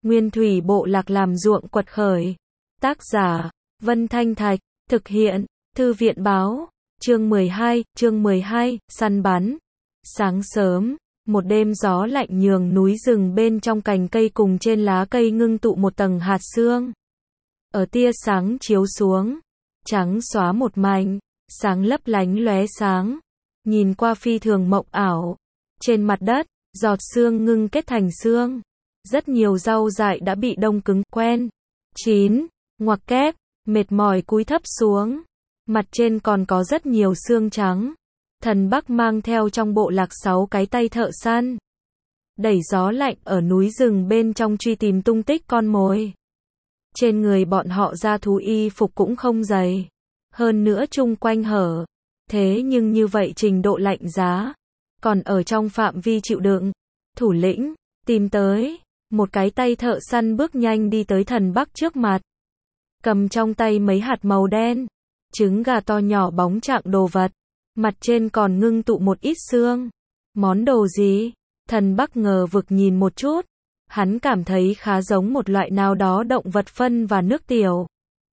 Nguyên thủy bộ lạc làm ruộng quật khởi. Tác giả, Vân Thanh Thạch, thực hiện, Thư viện báo, chương 12, săn bắn. Sáng sớm, một đêm gió lạnh nhường núi rừng bên trong cành cây cùng trên lá cây ngưng tụ một tầng hạt sương. Ở tia sáng chiếu xuống, trắng xóa một mảnh, sáng lấp lánh lóe sáng, nhìn qua phi thường mộng ảo. Trên mặt đất, giọt sương ngưng kết thành sương. Rất nhiều rau dại đã bị đông cứng, quen, chín, ngoặc kép, mệt mỏi cúi thấp xuống. Mặt trên còn có rất nhiều xương trắng. Thần Bắc mang theo trong bộ lạc 6 cái tay thợ săn. Đẩy gió lạnh ở núi rừng bên trong truy tìm tung tích con mồi. Trên người bọn họ da thú y phục cũng không dày. Hơn nữa chung quanh hở. Thế nhưng như vậy trình độ lạnh giá. Còn ở trong phạm vi chịu đựng. Thủ lĩnh, tìm tới. Một cái tay thợ săn bước nhanh đi tới Thần Bắc trước mặt. Cầm trong tay mấy hạt màu đen. Trứng gà to nhỏ bóng trạng đồ vật. Mặt trên còn ngưng tụ một ít xương. Món đồ gì? Thần Bắc ngờ vực nhìn một chút. Hắn cảm thấy khá giống một loại nào đó động vật phân và nước tiểu.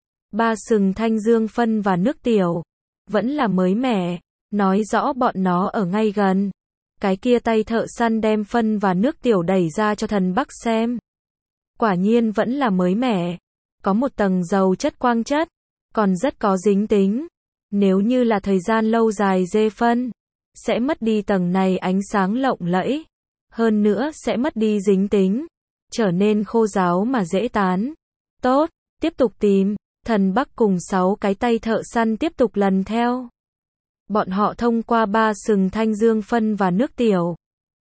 3 sừng thanh dương phân và nước tiểu. Vẫn là mới mẻ. Nói rõ bọn nó ở ngay gần. Cái kia tay thợ săn đem phân và nước tiểu đẩy ra cho Thần Bắc xem. Quả nhiên vẫn là mới mẻ. Có một tầng dầu chất quang chất. Còn rất có dính tính. Nếu như là thời gian lâu dài dê phân, sẽ mất đi tầng này ánh sáng lộng lẫy. Hơn nữa sẽ mất đi dính tính. Trở nên khô ráo mà dễ tán. Tốt, tiếp tục tìm. Thần Bắc cùng 6 cái tay thợ săn tiếp tục lần theo. Bọn họ thông qua 3 sừng thanh dương phân và nước tiểu.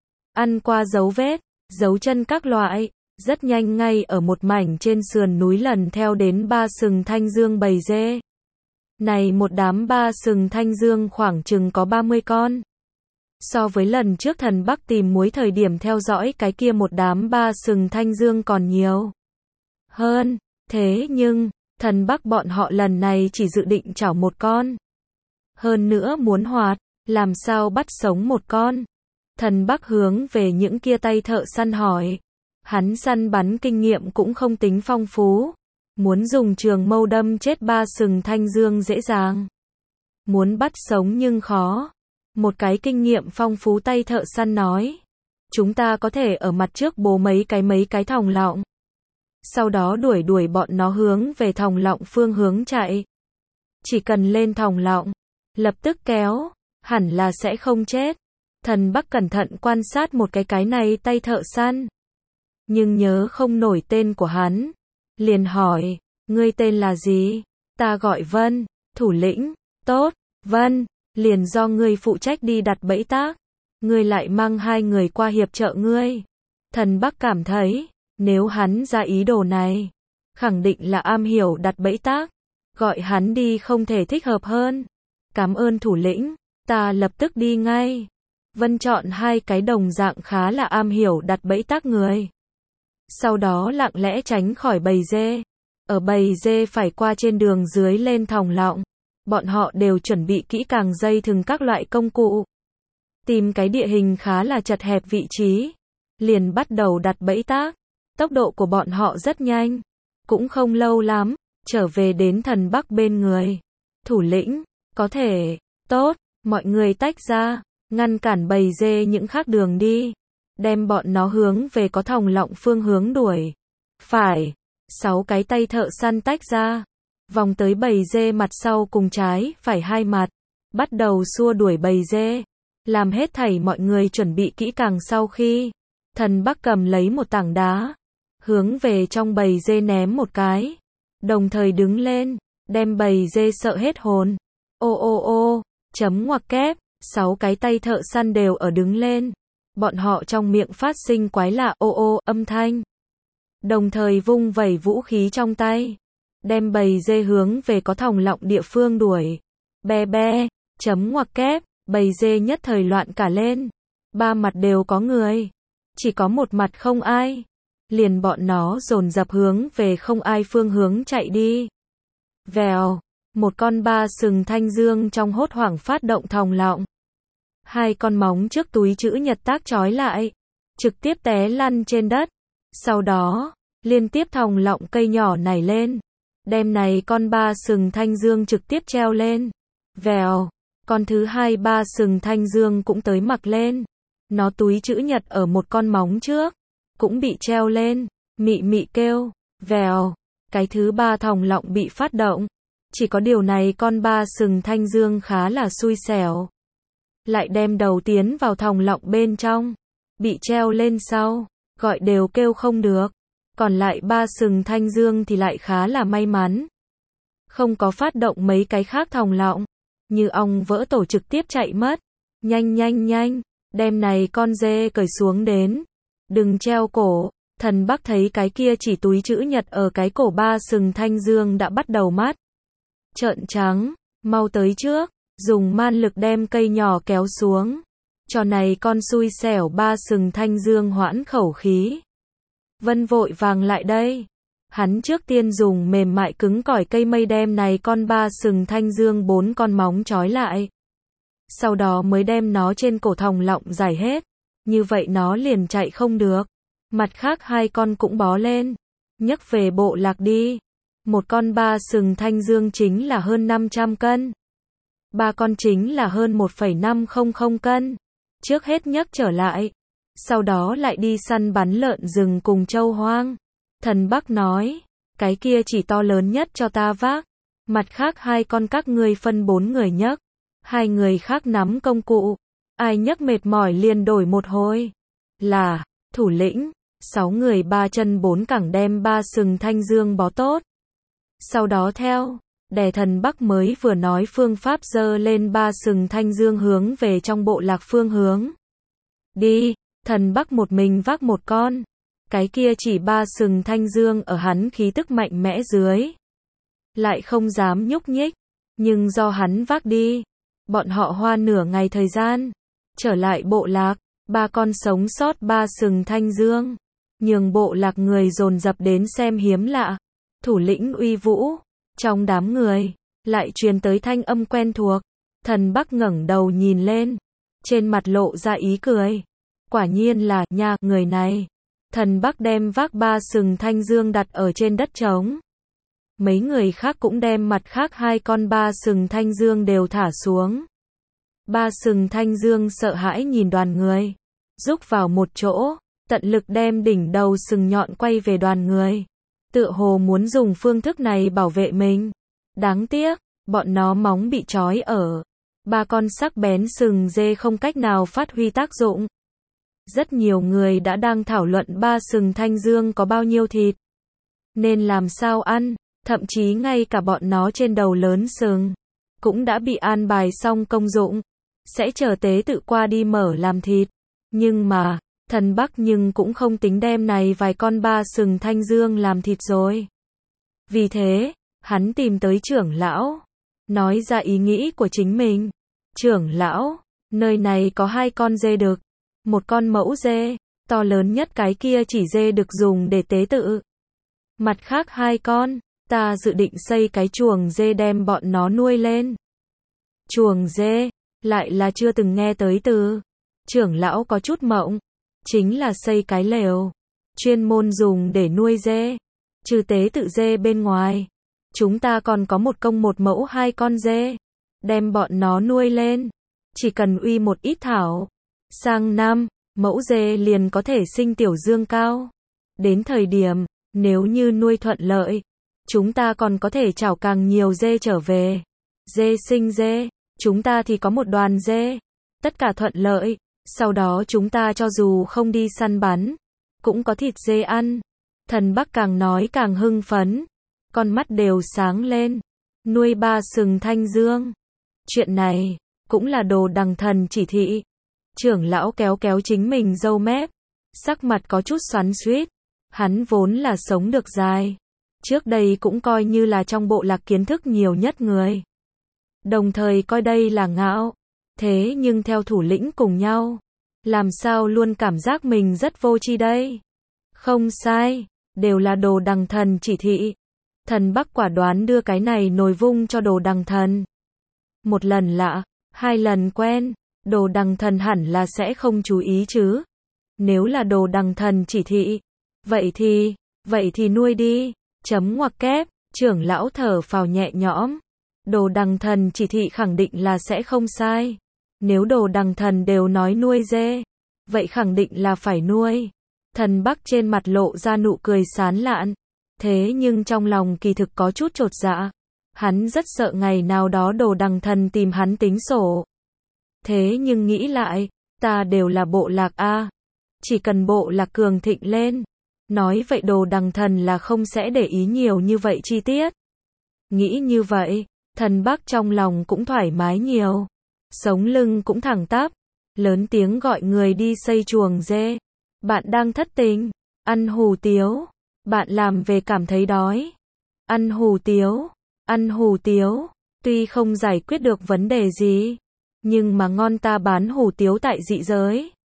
Ăn qua dấu vết, dấu chân các loại. Rất nhanh ngay ở một mảnh trên sườn núi lần theo đến 3 sừng thanh dương bầy dê. Này một đám 3 sừng thanh dương khoảng chừng có 30 con. So với lần trước Thần Bắc tìm muối thời điểm theo dõi cái kia một đám 3 sừng thanh dương còn nhiều hơn. Thế nhưng, Thần Bắc bọn họ lần này chỉ dự định chảo một con. Hơn nữa muốn hoạt, làm sao bắt sống một con. Thần Bắc hướng về những kia tay thợ săn hỏi. Hắn săn bắn kinh nghiệm cũng không tính phong phú. Muốn dùng trường mâu đâm chết 3 sừng thanh dương dễ dàng. Muốn bắt sống nhưng khó. Một cái kinh nghiệm phong phú tay thợ săn nói. Chúng ta có thể ở mặt trước bố mấy cái thòng lọng. Sau đó đuổi bọn nó hướng về thòng lọng phương hướng chạy. Chỉ cần lên thòng lọng, lập tức kéo, hẳn là sẽ không chết. Thần Bắc cẩn thận quan sát một cái này tay thợ săn. Nhưng nhớ không nổi tên của hắn. Liền hỏi, ngươi tên là gì? Ta gọi Vân, thủ lĩnh. Tốt, Vân, liền do ngươi phụ trách đi đặt bẫy tác. Ngươi lại mang 2 người qua hiệp trợ ngươi. Thần Bắc cảm thấy, nếu hắn ra ý đồ này, khẳng định là am hiểu đặt bẫy tác. Gọi hắn đi không thể thích hợp hơn. Cảm ơn thủ lĩnh, ta lập tức đi ngay. Vân chọn 2 cái đồng dạng khá là am hiểu đặt bẫy tác người. Sau đó lặng lẽ tránh khỏi bầy dê. Ở bầy dê phải qua trên đường dưới lên thòng lọng. Bọn họ đều chuẩn bị kỹ càng dây thừng các loại công cụ. Tìm cái địa hình khá là chật hẹp vị trí. Liền bắt đầu đặt bẫy tác. Tốc độ của bọn họ rất nhanh. Cũng không lâu lắm, trở về đến Thần Bắc bên người. Thủ lĩnh, có thể, tốt, mọi người tách ra, ngăn cản bầy dê những khác đường đi. Đem bọn nó hướng về có thòng lọng phương hướng đuổi. Phải, 6 cái tay thợ săn tách ra. Vòng tới bầy dê mặt sau cùng trái, phải 2 mặt. Bắt đầu xua đuổi bầy dê. Làm hết thảy mọi người chuẩn bị kỹ càng sau khi. Thần Bắc cầm lấy một tảng đá. Hướng về trong bầy dê ném một cái. Đồng thời đứng lên. Đem bầy dê sợ hết hồn. Ô, chấm ngoặc kép. 6 cái tay thợ săn đều ở đứng lên. Bọn họ trong miệng phát sinh quái lạ ô âm thanh. Đồng thời vung vẩy vũ khí trong tay. Đem bầy dê hướng về có thòng lọng địa phương đuổi. Be, chấm ngoặc kép, bầy dê nhất thời loạn cả lên. 3 mặt đều có người. Chỉ có một mặt không ai. Liền bọn nó dồn dập hướng về không ai phương hướng chạy đi. Vèo, một con 3 sừng thanh dương trong hốt hoảng phát động thòng lọng. 2 con móng trước túi chữ nhật tác trói lại. Trực tiếp té lăn trên đất. Sau đó, liên tiếp thòng lọng cây nhỏ nảy lên. Đem này con ba sừng thanh dương trực tiếp treo lên. Vèo, con thứ hai ba sừng thanh dương cũng tới mặc lên. Nó túi chữ nhật ở một con móng trước, cũng bị treo lên, mị mị kêu, vèo, cái thứ ba thòng lọng bị phát động. Chỉ có điều này con ba sừng thanh dương khá là xui xẻo. Lại đem đầu tiến vào thòng lọng bên trong, bị treo lên sau, gọi đều kêu không được. Còn lại ba sừng thanh dương thì lại khá là may mắn. Không có phát động mấy cái khác thòng lọng, như ong vỡ tổ trực tiếp chạy mất. Nhanh nhanh nhanh, đem này con dê cởi xuống đến. Đừng treo cổ. Thần Bắc thấy cái kia chỉ túi chữ nhật ở cái cổ ba sừng thanh dương đã bắt đầu mắt trợn trắng, mau tới trước, dùng man lực đem cây nhỏ kéo xuống. Cho này con xui xẻo ba sừng thanh dương hoãn khẩu khí. Vân vội vàng lại đây. Hắn trước tiên dùng mềm mại cứng cỏi cây mây đem này con ba sừng thanh dương 4 con móng trói lại. Sau đó mới đem nó trên cổ thòng lọng giải hết. Như vậy nó liền chạy không được. Mặt khác 2 con cũng bó lên. Nhấc về bộ lạc đi. Một con ba sừng thanh dương chính là hơn 500 cân. 3 con chính là hơn 1,500 cân. Trước hết nhấc trở lại. Sau đó lại đi săn bắn lợn rừng cùng trâu hoang. Thần Bắc nói, cái kia chỉ to lớn nhất cho ta vác. Mặt khác 2 con các ngươi phân 4 người nhấc. 2 người khác nắm công cụ. Ai nhấc mệt mỏi liền đổi một hồi. Là, thủ lĩnh, 6 người 3 chân 4 cẳng đem ba sừng thanh dương bó tốt. Sau đó theo, đè Thần Bắc mới vừa nói phương pháp giơ lên ba sừng thanh dương hướng về trong bộ lạc phương hướng. Đi, Thần Bắc một mình vác một con. Cái kia chỉ ba sừng thanh dương ở hắn khí tức mạnh mẽ dưới. Lại không dám nhúc nhích. Nhưng do hắn vác đi. Bọn họ hoa nửa ngày thời gian. Trở lại bộ lạc. 3 con sống sót ba sừng thanh dương. Nhường bộ lạc người dồn dập đến xem hiếm lạ. Thủ lĩnh uy vũ. Trong đám người. Lại truyền tới thanh âm quen thuộc. Thần Bắc ngẩng đầu nhìn lên. Trên mặt lộ ra ý cười. Quả nhiên là nha người này. Thần Bắc đem vác ba sừng thanh dương đặt ở trên đất trống. Mấy người khác cũng đem mặt khác 2 con ba sừng thanh dương đều thả xuống. Ba sừng thanh dương sợ hãi nhìn đoàn người. Rúc vào một chỗ, tận lực đem đỉnh đầu sừng nhọn quay về đoàn người. Tựa hồ muốn dùng phương thức này bảo vệ mình. Đáng tiếc, bọn nó móng bị trói ở. 3 con sắc bén sừng dê không cách nào phát huy tác dụng. Rất nhiều người đã đang thảo luận ba sừng thanh dương có bao nhiêu thịt. Nên làm sao ăn, thậm chí ngay cả bọn nó trên đầu lớn sừng. Cũng đã bị an bài xong công dụng. Sẽ chờ tế tự qua đi mở làm thịt. Nhưng mà, Thần Bắc nhưng cũng không tính đem này vài con ba sừng thanh dương làm thịt rồi. Vì thế, hắn tìm tới trưởng lão. Nói ra ý nghĩ của chính mình. Trưởng lão, nơi này có 2 con dê đực. Một con mẫu dê, to lớn nhất cái kia chỉ dê được dùng để tế tự. Mặt khác 2 con, ta dự định xây cái chuồng dê đem bọn nó nuôi lên. Chuồng dê, lại là chưa từng nghe tới từ. Trưởng lão có chút mộng, chính là xây cái lều, chuyên môn dùng để nuôi dê. Trừ tế tự dê bên ngoài, chúng ta còn có một công một mẫu 2 con dê. Đem bọn nó nuôi lên, chỉ cần uy một ít thảo. Sang năm, mẫu dê liền có thể sinh tiểu dương cao. Đến thời điểm, nếu như nuôi thuận lợi, chúng ta còn có thể chảo càng nhiều dê trở về. Dê sinh dê, chúng ta thì có một đoàn dê. Tất cả thuận lợi, sau đó chúng ta cho dù không đi săn bắn, cũng có thịt dê ăn. Thần Bắc càng nói càng hưng phấn, con mắt đều sáng lên. Nuôi ba sừng thanh dương. Chuyện này, cũng là Đồ Đằng Thần chỉ thị. Trưởng lão kéo kéo chính mình râu mép, sắc mặt có chút xoắn xuýt. Hắn vốn là sống được dài. Trước đây cũng coi như là trong bộ lạc kiến thức nhiều nhất người. Đồng thời coi đây là ngạo. Thế nhưng theo thủ lĩnh cùng nhau, làm sao luôn cảm giác mình rất vô tri đây. Không sai, đều là Đồ Đằng Thần chỉ thị. Thần Bắc quả đoán đưa cái này nồi vung cho Đồ Đằng Thần. Một lần lạ, 2 lần quen, Đồ Đằng Thần hẳn là sẽ không chú ý chứ. Nếu là Đồ Đằng Thần chỉ thị, vậy thì, Vậy thì nuôi đi. Chấm ngoặc kép, trưởng lão thở phào nhẹ nhõm. Đồ Đằng Thần chỉ thị khẳng định là sẽ không sai. Nếu Đồ Đằng Thần đều nói nuôi dê, vậy khẳng định là phải nuôi. Thần Bắc trên mặt lộ ra nụ cười sán lạn. Thế nhưng trong lòng kỳ thực có chút chột dạ. Hắn rất sợ ngày nào đó Đồ Đằng Thần tìm hắn tính sổ. Thế nhưng nghĩ lại, ta đều là bộ lạc a, chỉ cần bộ lạc cường thịnh lên. Nói vậy Đồ Đằng Thần là không sẽ để ý nhiều như vậy chi tiết. Nghĩ như vậy, Thần Bắc trong lòng cũng thoải mái nhiều. Sống lưng cũng thẳng tắp. Lớn tiếng gọi người đi xây chuồng dê. Bạn đang thất tình. Ăn hủ tiếu. Bạn làm về cảm thấy đói. Ăn hủ tiếu. Ăn hủ tiếu. Tuy không giải quyết được vấn đề gì, nhưng mà ngon, ta bán hủ tiếu tại dị giới.